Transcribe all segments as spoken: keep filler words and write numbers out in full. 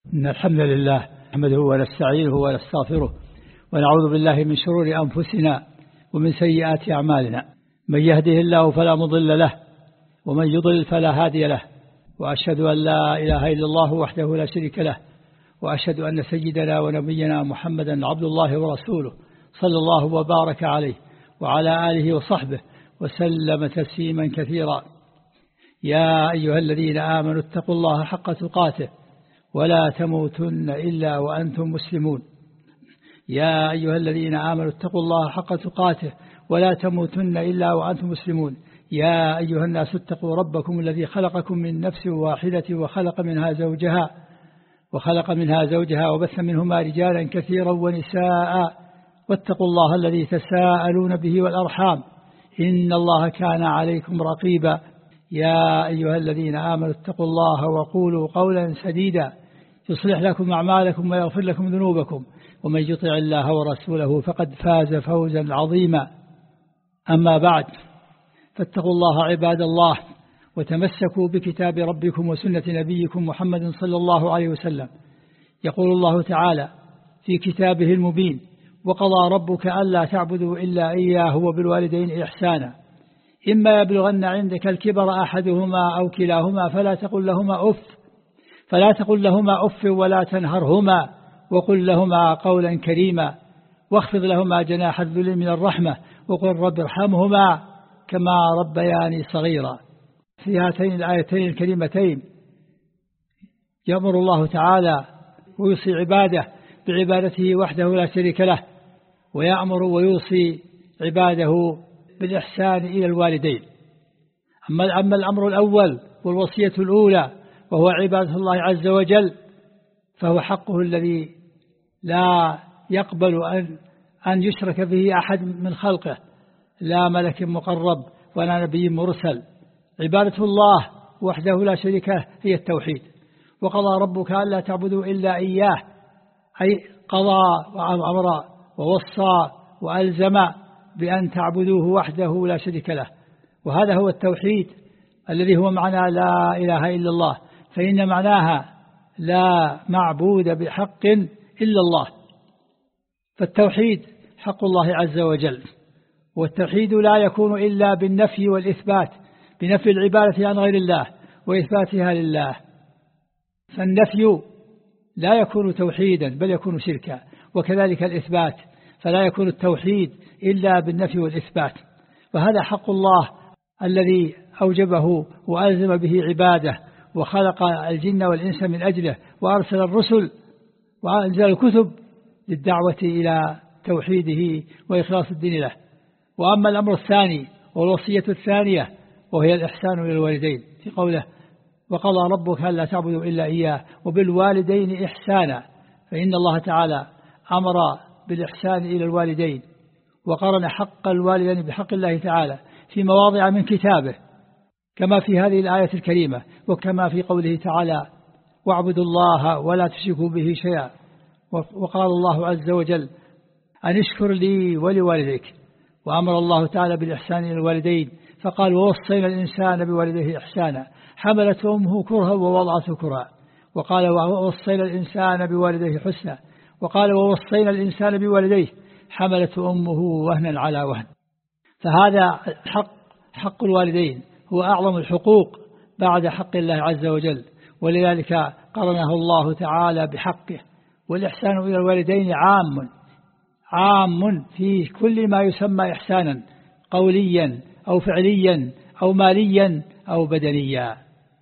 إن الحمد لله نحمده ونستعينه ونستغفره ونعوذ بالله من شرور أنفسنا ومن سيئات أعمالنا. من يهده الله فلا مضل له ومن يضلل فلا هادي له، وأشهد أن لا إله إلا الله وحده لا شريك له، وأشهد أن سيدنا ونبينا محمدا عبد الله ورسوله صلى الله وبارك عليه وعلى آله وصحبه وسلم تسليما كثيرا. يا أيها الذين آمنوا اتقوا الله حق تقاته ولا تموتن إلا وأنتم مسلمون. يا أيها الذين آمنوا اتقوا الله حق تقاته ولا تموتن إلا وأنتم مسلمون. يا أيها الناس اتقوا ربكم الذي خلقكم من نفس واحدة وخلق منها زوجها وخلق منها زوجها وبث منهما رجالا كثيرا ونساء، واتقوا الله الذي تساءلون به والأرحام إن الله كان عليكم رقيبا. يا أيها الذين آمنوا اتقوا الله وقولوا قولا سديدا يصلح لكم أعمالكم ويغفر لكم ذنوبكم، ومن يطع الله ورسوله فقد فاز فوزا عظيما. أما بعد، فاتقوا الله عباد الله وتمسكوا بكتاب ربكم وسنة نبيكم محمد صلى الله عليه وسلم. يقول الله تعالى في كتابه المبين: وقضى ربك ألا تعبدوا إلا إياه وبالوالدين إحسانا، إما يبلغن عندك الكبر أحدهما أو كلاهما فلا تقل لهما أف فلا تقل لهما أف ولا تنهرهما وقل لهما قولا كريما، واخفض لهما جناح الذل من الرحمة وقل رب ارحمهما كما ربياني صغيرا. في هاتين الآيتين الكريمتين يأمر الله تعالى ويوصي عباده بعبادته وحده لا شريك له، ويأمر ويوصي عباده بالإحسان إلى الوالدين. أما, أما الأمر الأول والوصية الأولى وهو عبادة الله عز وجل، فهو حقه الذي لا يقبل أن, أن يشرك به أحد من خلقه، لا ملك مقرب ولا نبي مرسل. عبادة الله وحده لا شريك له هي التوحيد. وقضى ربك ألا تعبدوا إلا إياه، أي قضى وأمر ووصى وألزم بأن تعبدوه وحده لا شريك له، وهذا هو التوحيد الذي هو معنى لا إله إلا الله، فإن معناها لا معبود بحق إلا الله. فالتوحيد حق الله عز وجل، والتوحيد لا يكون إلا بالنفي والإثبات، بنفي العبادة عن غير الله وإثباتها لله. فالنفي لا يكون توحيدا بل يكون شركا، وكذلك الإثبات فلا يكون التوحيد إلا بالنفي والإثبات. وهذا حق الله الذي أوجبه وألزم به عباده، وخلق الجن والإنس من أجله، وأرسل الرسل وأنزل الكتب للدعوة إلى توحيده وإخلاص الدين له. وأما الأمر الثاني والوصية الثانية وهي الإحسان إلى الوالدين، في قوله: وقضى ربك ألا تعبدوا إلا إياه وبالوالدين إحسانا، فإن الله تعالى أمر بالإحسان إلى الوالدين، وقرن حق الوالدين بحق الله تعالى في مواضع من كتابه، كما في هذه الآية الكريمة، وكما في قوله تعالى: واعبدوا الله ولا تشركوا به شيئا. وقال الله عز وجل: أن اشكر لي ولوالديك. وأمر الله تعالى بالإحسان إلى الوالدين فقال: ووصينا الإنسان بوالديه إحسانا حملته أمه كرها ووضعته كرها. وقال: ووصينا الإنسان بوالديه حسنا. وقال: ووصينا الإنسان بوالديه حملته أمه وهنا على وهن. فهذا حق حق الوالدين هو أعظم الحقوق بعد حق الله عز وجل، ولذلك قرنه الله تعالى بحقه. والإحسان إلى الوالدين عام عام في كل ما يسمى إحسانا، قوليا أو فعليا أو ماليا أو بدنيا.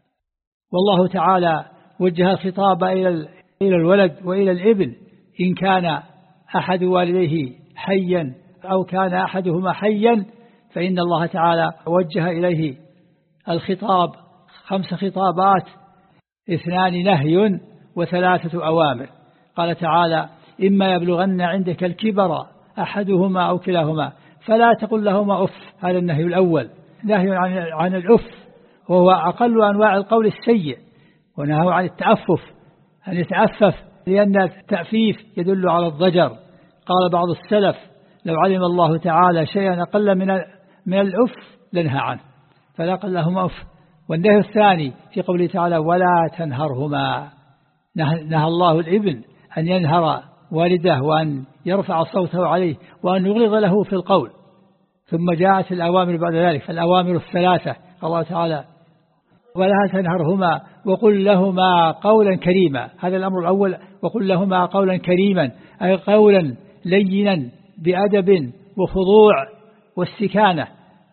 والله تعالى وجه الخطاب إلى الولد وإلى الابن إن كان أحد والديه حيا أو كان أحدهما حيا، فإن الله تعالى وجه إليه الخطاب خمس خطابات: اثنان نهي وثلاثة أوامر. قال تعالى: إما يبلغن عندك الكبر أحدهما أو كلاهما فلا تقل لهما أف. هذا النهي الأول، نهي عن عن الأف، وهو أقل أنواع القول السيء، ونهى عن التأفف، أن يتأفف، لأن التأفيف يدل على الضجر. قال بعض السلف: لو علم الله تعالى شيئا أقل من من الأف لنهى عنه، فلا قل لهما أف. والنهي الثاني في قوله تعالى: ولا تنهرهما، نهى الله الابن أن ينهر والده وأن يرفع صوته عليه وأن يغلظ له في القول. ثم جاءت الأوامر بعد ذلك، فالأوامر الثلاثة الله تعالى ولا تنهرهما وقل لهما قولا كريما. هذا الأمر الأول، وقل لهما قولا كريما، أي قولا لينا بأدب وخضوع واستكانة،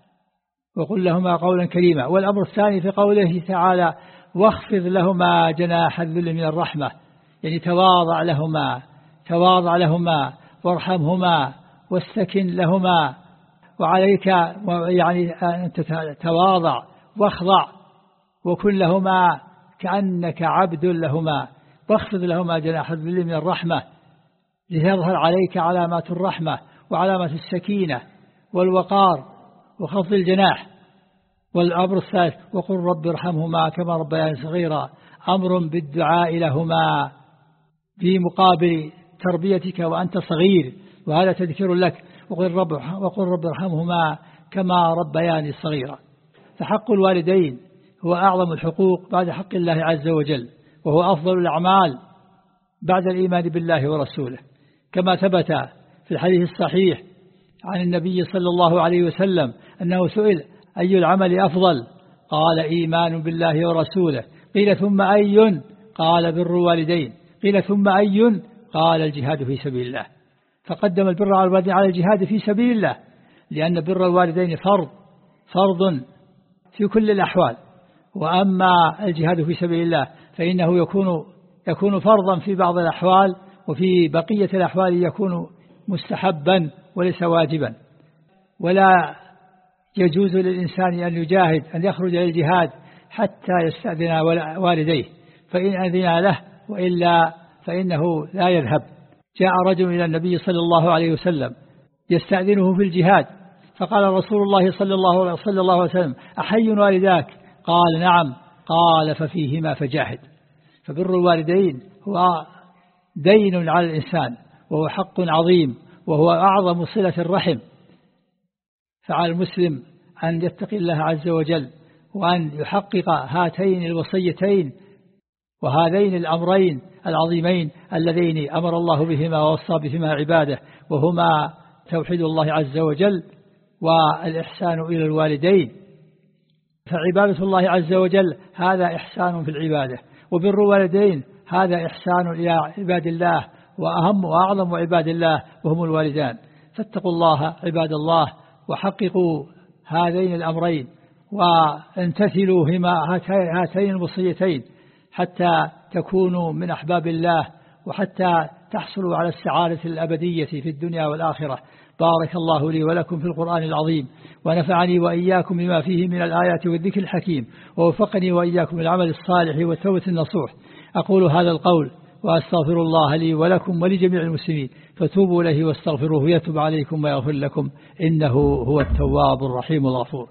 وقل لهما قولا كريما. والأمر الثاني في قوله تعالى واخفض لهما جناح الذل من الرحمة، يعني تواضع لهما تواضع لهما وارحمهما واستكن لهما، وعليك يعني أن تتواضع واخضع وكن لهما كأنك عبد لهما، واخفض لهما جناح الذل من الرحمة لتظهر عليك علامات الرحمة وعلامات السكينة والوقار وخفض الجناح. والأمر الثالث وقل رب ارحمهما كما ربياني صغيرا، أمر بالدعاء لهما في مقابل تربيتك وأنت صغير، وهذا تذكير لك. وقل رب, وقل رب ارحمهما كما ربياني صغيرا. فحق الوالدين هو أعظم الحقوق بعد حق الله عز وجل، وهو أفضل الأعمال بعد الإيمان بالله ورسوله، كما ثبت في الحديث الصحيح عن النبي صلى الله عليه وسلم أنه سئل أي العمل أفضل؟ قال إيمان بالله ورسوله. قيل ثم أي؟ قال بر الوالدين. قيل ثم أي؟ قال الجهاد في سبيل الله. فقدم البر على الوالدين على الجهاد في سبيل الله، لأن بر الوالدين فرض فرض في كل الأحوال، وأما الجهاد في سبيل الله فإنه يكون يكون فرضا في بعض الأحوال، وفي بقية الأحوال يكون مستحبا وليس واجبا. ولا يجوز للإنسان أن يجاهد أن يخرج إلى الجهاد حتى يستأذن والديه، فإن أذن له وإلا فإنه لا يذهب. جاء رجل إلى النبي صلى الله عليه وسلم يستأذنه في الجهاد، فقال رسول الله صلى الله, صلى الله عليه وسلم أحي والداك؟ قال نعم. قال ففيهما فجاهد. فبر الوالدين هو دين على الإنسان، وهو حق عظيم، وهو أعظم صلة الرحم. فعلى المسلم أن يتقي الله عز وجل وأن يحقق هاتين الوصيتين وهذين الأمرين العظيمين اللذين أمر الله بهما ووصى بهما عباده، وهما توحيد الله عز وجل والإحسان إلى الوالدين. فعبادة الله عز وجل هذا إحسان في العبادة، وبر الوالدين هذا إحسان إلى عباد الله، وأهم وأعظم عباد الله وهم الوالدان. فاتقوا الله عباد الله وحققوا هذين الأمرين وامتثلوا هاتين الوصيتين حتى تكونوا من أحباب الله، وحتى تحصلوا على السعادة الأبدية في الدنيا والآخرة. بارك الله لي ولكم في القرآن العظيم، ونفعني وإياكم بما فيه من الآيات والذكر الحكيم، ووفقني وإياكم للعمل الصالح والتوبة النصوح. أقول هذا القول وأستغفر الله لي ولكم ولجميع المسلمين، فتوبوا إليه واستغفروه يتوب عليكم ويغفر لكم، إنه هو التواب الرحيم الغفور.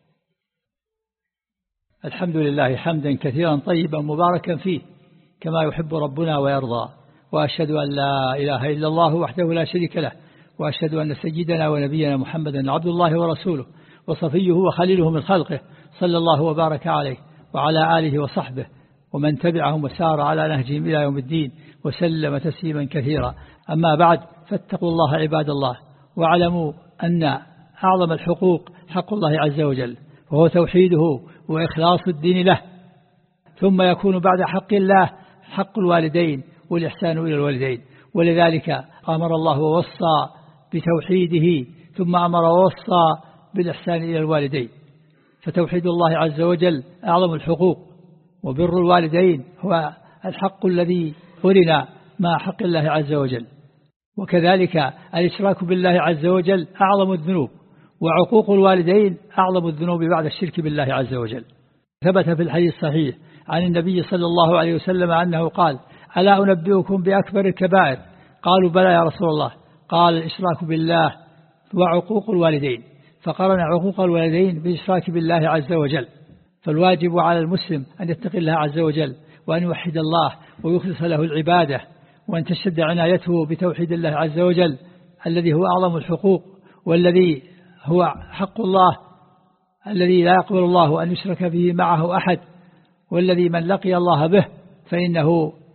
الحمد لله حمدا كثيرا طيبا مباركا فيه كما يحب ربنا ويرضى، وأشهد أن لا إله إلا الله وحده لا شريك له، وأشهد أن سيدنا ونبينا محمدا عبد الله ورسوله وصفيه وخليله من خلقه، صلى الله وبارك عليه وعلى آله وصحبه ومن تبعهم وسار على نهجهم إلى يوم الدين وسلم تسليما كثيرا. أما بعد، فاتقوا الله عباد الله، واعلموا أن أعظم الحقوق حق الله عز وجل، وهو توحيده وإخلاص الدين له. ثم يكون بعد حق الله حق الوالدين والإحسان إلى الوالدين، ولذلك أمر الله ووصى بتوحيده، ثم أمر ووصى بالإحسان إلى الوالدين. فتوحيد الله عز وجل أعظم الحقوق، وبر الوالدين هو الحق الذي قرن مع حق الله عز وجل. وكذلك الإشراك بالله عز وجل أعظم الذنوب، وعقوق الوالدين أعظم الذنوب بعد الشرك بالله عز وجل. ثبت في الحديث الصحيح عن النبي صلى الله عليه وسلم أنه قال: ألا أنبئكم بأكبر الكبائر؟ قالوا: بلى يا رسول الله. قال: الإشراك بالله وعقوق الوالدين. فقرن عقوق الوالدين بالإشراك بالله عز وجل. فالواجب على المسلم أن يتقي الله عز وجل، وأن يوحد الله ويخلص له العبادة، وأن تشتد عنايته بتوحيد الله عز وجل الذي هو أعظم الحقوق، والذي هو حق الله الذي لا يقبل الله أن يشرك به معه أحد، والذي من لقي الله به فإنه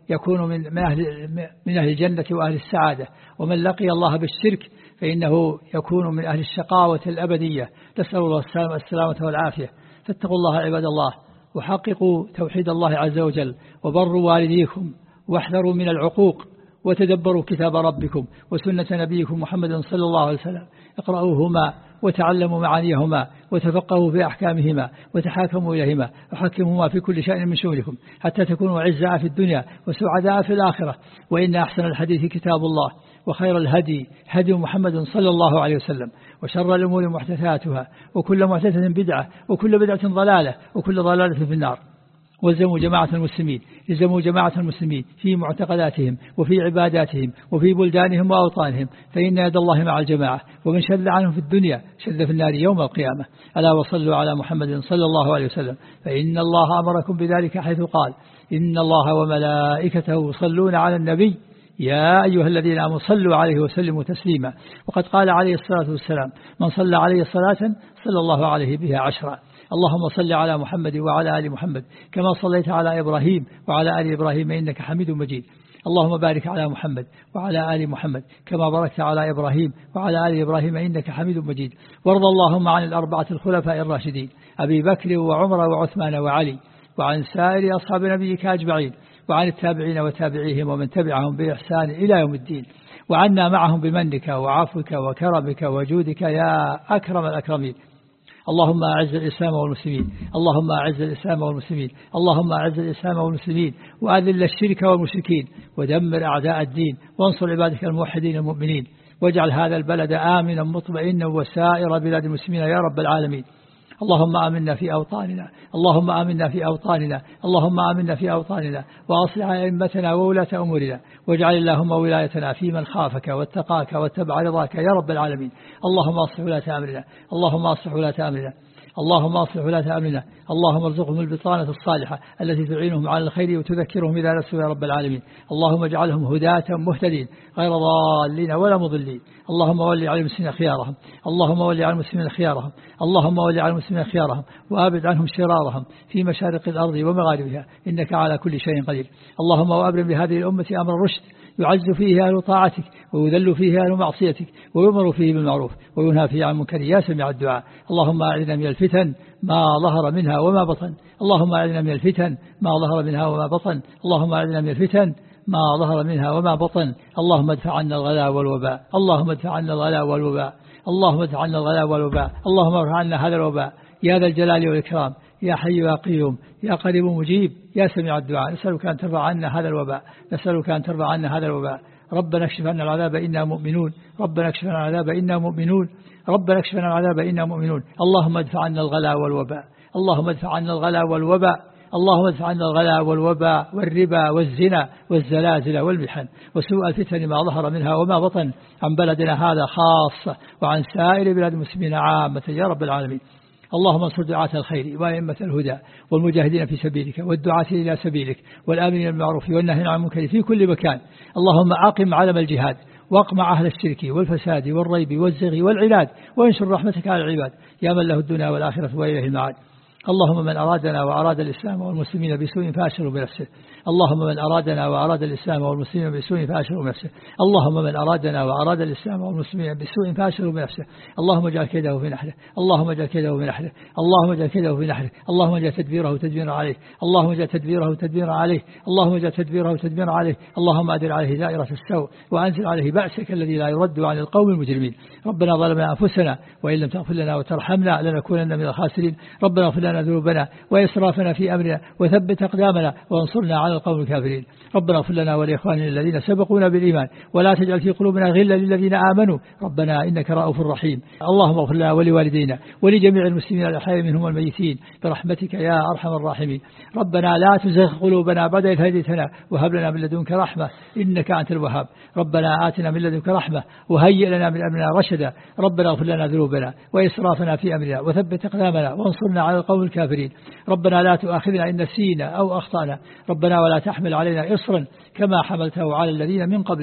يكون من من أهل من أهل الجنة وأهل السعادة، ومن لقي الله بالشرك فإنه يكون من أهل الشقاوة الأبدية. نسأل الله السلامة والعافية. فاتقوا الله عباد الله، وحققوا توحيد الله عز وجل، وبروا والديكم، واحذروا من العقوق، وتدبروا كتاب ربكم وسنة نبيكم محمد صلى الله عليه وسلم. اقرأوهما وتعلموا معانيهما، وتفقهوا في أحكامهما، وتحاكموا إليهما، وحكموما في كل شيء من شؤونكم، حتى تكونوا عزاء في الدنيا وسعداء في الآخرة. وإن أحسن الحديث كتاب الله، وخير الهدي هدي محمد صلى الله عليه وسلم، وشر الأمور محدثاتها، وكل محدثة بدعة، وكل بدعة ضلالة، وكل ضلالة في النار. والزموا جماعة المسلمين، الزموا جماعة المسلمين في معتقداتهم وفي عباداتهم وفي بلدانهم وأوطانهم، فإن يد الله مع الجماعة، ومن شذ عنهم في الدنيا شذ في النار يوم القيامة. ألا وصلوا على محمد صلى الله عليه وسلم، فإن الله أمركم بذلك حيث قال: إن الله وملائكته يصلون على النبي يا أيها الذين آمنوا صلوا عليه وسلموا تسليما. وقد قال عليه الصلاة والسلام: من صلى عليه صلاة صلى الله عليه بها عشرا. اللهم صل على محمد وعلى آل محمد كما صليت على إبراهيم وعلى آل إبراهيم إنك حميد مجيد. اللهم بارك على محمد وعلى آل محمد كما باركت على إبراهيم وعلى آل إبراهيم إنك حميد مجيد. وارض اللهم عن الأربعة الخلفاء الراشدين أبي بكر وعمر وعثمان وعلي، وعن سائر أصحاب نبيك أجمعين، وعن التابعين وتابعيهم ومن تبعهم بإحسان إلى يوم الدين، وعنا معهم بمنك وعفوك وكرمك وجودك يا أكرم الأكرمين. اللهم أعز الإسلام والمسلمين، اللهم أعز الإسلام والمسلمين، اللهم أعز الإسلام والمسلمين، وأذل الشرك والمشركين، ودمر أعداء الدين، وانصر عبادك الموحدين المؤمنين، واجعل هذا البلد آمنا مطمئنا وسائر بلاد المسلمين يا رب العالمين. اللهم آمنا في أوطاننا، اللهم آمنا في أوطاننا، اللهم آمنا في أوطاننا، وأصلح أئمتنا وولاة أمورنا، واجعل اللهم ولايتنا في من خافك واتقاك واتبع رضاك يا رب العالمين. اللهم أصلح ولاة أمرنا، اللهم أصلح ولاة أمرنا، اللهم أصلح ولاة أمرنا، اللهم ارزقهم البطانة الصالحة التي تعينهم على الخير وتذكرهم إذا نسوا يا رب العالمين. اللهم اجعلهم هداة مهتدين غير ضالين ولا مضلين. اللهم ولي على المسلمين خيارهم، اللهم ولي على المسلمين خيارهم، اللهم ولي على المسلمين خيارهم، وأبعد عنهم شرارهم في مشارق الأرض ومغاربها، إنك على كل شيء قدير. اللهم وأبرم بهذه الأمة أمر الرشد، يعز فيه أهل طاعتك، ويذل فيه أهل معصيتك، ويؤمر فيه بالمعروف، وينهى فيه عن المنكر يا سميع الدعاء. اللهم أعذنا من الفتن ما ظهر منها وما بطن، اللهم أعذنا من الفتن ما ظهر منها وما بطن، اللهم أعذنا من الفتن ما ظهر منها وما بطن. اللهم ادفع عنا الغلاء والوباء، اللهم ادفع عنا الغلاء والوباء، اللهم ادفع عنا الغلاء والوباء، اللهم ارفع عنا هذا الوباء يا ذا الجلال والإكرام، يا حي يا قيوم، يا قريب مجيب، يا سميع الدعاء. نسألك أن ترفع عنا هذا الوباء، نسألك أن ترفع عنا هذا الوباء. ربنا اكشف عنا العذاب إنا مؤمنون، ربنا اكشف عنا العذاب إنا مؤمنون، ربنا اكشف عنا العذاب إنا مؤمنون. اللهم ادفع عنا الغلاء والوباء، اللهم ادفع عنا الغلاء والوباء، اللهم ادفع عنا الغلاء والوباء والربا والزنا والزلازل والمحن وسوء الفتن ما ظهر منها وما بطن عن بلدنا هذا خاصة، وعن سائر بلاد المسلمين عامة يا رب العالمين. اللهم انصر دعاة الخير وأئمة الهدى والمجاهدين في سبيلك والدعاة إلى سبيلك والآمرين بالمعروف والناهين عن المنكر في كل مكان. اللهم أقم علم الجهاد، واقمع أهل الشرك والفساد والريب والزغي والعناد، وانشر رحمتك على العباد يا من له الدنيا والآخرة وإليه المعاد. اللهم من أرادنا وأراد الإسلام والمسلمين بسوء فأشره بنفسه، اللهم من أرادنا وأراد الإسلام والمسلمين بسوء فأشره بنفسه، اللهم من أرادنا وأراد الإسلام والمسلمين بسوء فأشره بنفسه، اللهم اجعل كيده في نحره، اللهم اجعل كيده في نحره، اللهم اجعل كيده في نحره، اللهم اجعل تدبيره تدبيرا عليه، اللهم اجعل تدبيره تدبيرا عليه، اللهم اجعل تدبيره تدبيرا عليه، اللهم أدر عليه دائرة السوء، وأنزل عليه بأسك الذي لا يرد عن القوم المجرمين. ربنا ظلمنا أنفسنا وإن لم تغفر لنا وترحمنا لنكونن من الخاسرين. ربنا اغفر لنا ذنوبنا وإسرافنا في أمرنا وثبت أقدامنا وانصرنا على القوم الكافرين. ربنا اغفر لنا ولإخواننا الذين سبقونا بالإيمان ولا تجعل في قلوبنا غلا للذين آمنوا ربنا إنك رؤوف رحيم. اللهم اغفر لنا ولوالدينا ولجميع المسلمين الأحياء منهم والميتين برحمتك يا أرحم الراحمين. ربنا لا تزغ قلوبنا بعد إذ هديتنا وهب لنا من لدنك رحمة إنك أنت الوهاب. ربنا آتنا من لدنك رحمة وهيئ لنا من أمرنا رشدا. ربنا اغفر لنا ذنوبنا وإسرافنا في أمرنا وثبت أقدامنا وانصرنا على القوم الكافرين. ربنا لا تؤاخذنا إن نسينا أو أخطأنا. ربنا ولا تحمل علينا إصرا كما حملته على الذين من قبلنا.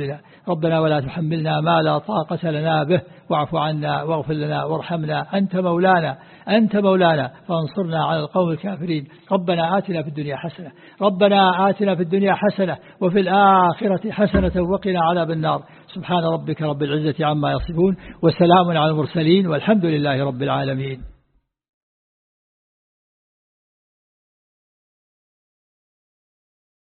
ربنا ولا تحملنا ما لا طاقة لنا به، واعف عنا واغفر لنا وارحمنا، أنت مولانا أنت مولانا فانصرنا على القوم الكافرين. ربنا آتنا في الدنيا حسنة ربنا آتنا في الدنيا حسنة وفي الآخرة حسنة وقنا عذاب النار. سبحان ربك رب العزة عما يصفون وسلام على المرسلين والحمد لله رب العالمين.